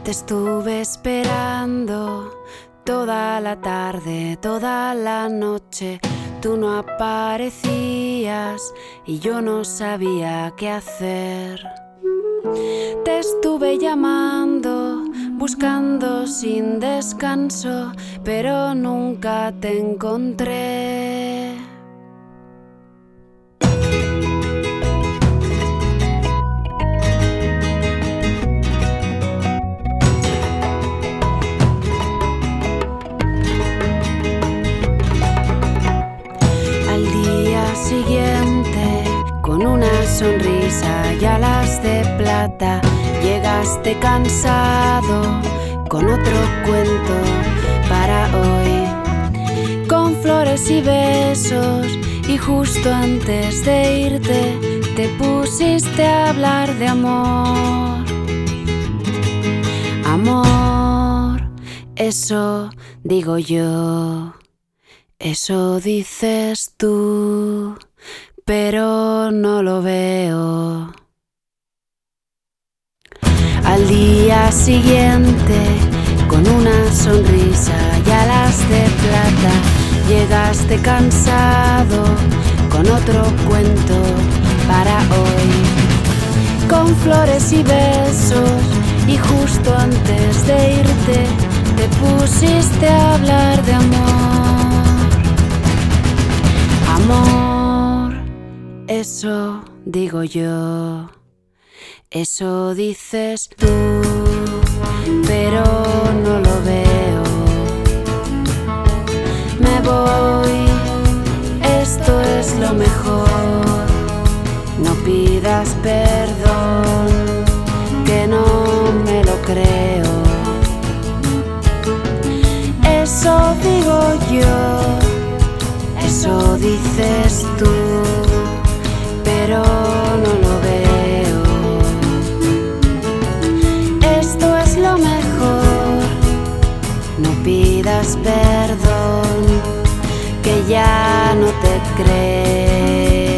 Te estuve esperando toda la tarde, toda la noche. Tú no aparecías y yo no sabía qué hacer. Te estuve llamando, buscando sin descanso, pero nunca te encontré. Siguiente, con una sonrisa y alas de plata, llegaste cansado con otro cuento para hoy, con flores y besos, y justo antes de irte te pusiste a hablar de amor. Amor, eso digo yo. Eso dices tú, pero no lo veo. Al día siguiente, con una sonrisa y alas de plata, llegaste cansado con otro cuento para hoy, con flores y besos, y justo antes de irte te pusiste a hablar de amor. Amor, eso digo yo, eso dices tú, pero no lo veo. Me voy, esto es lo mejor, no pidas perdón, que no me lo creo. Eso digo yo. Eso dices tú, pero no lo veo. Esto es lo mejor, no pidas perdón, que ya no te creo.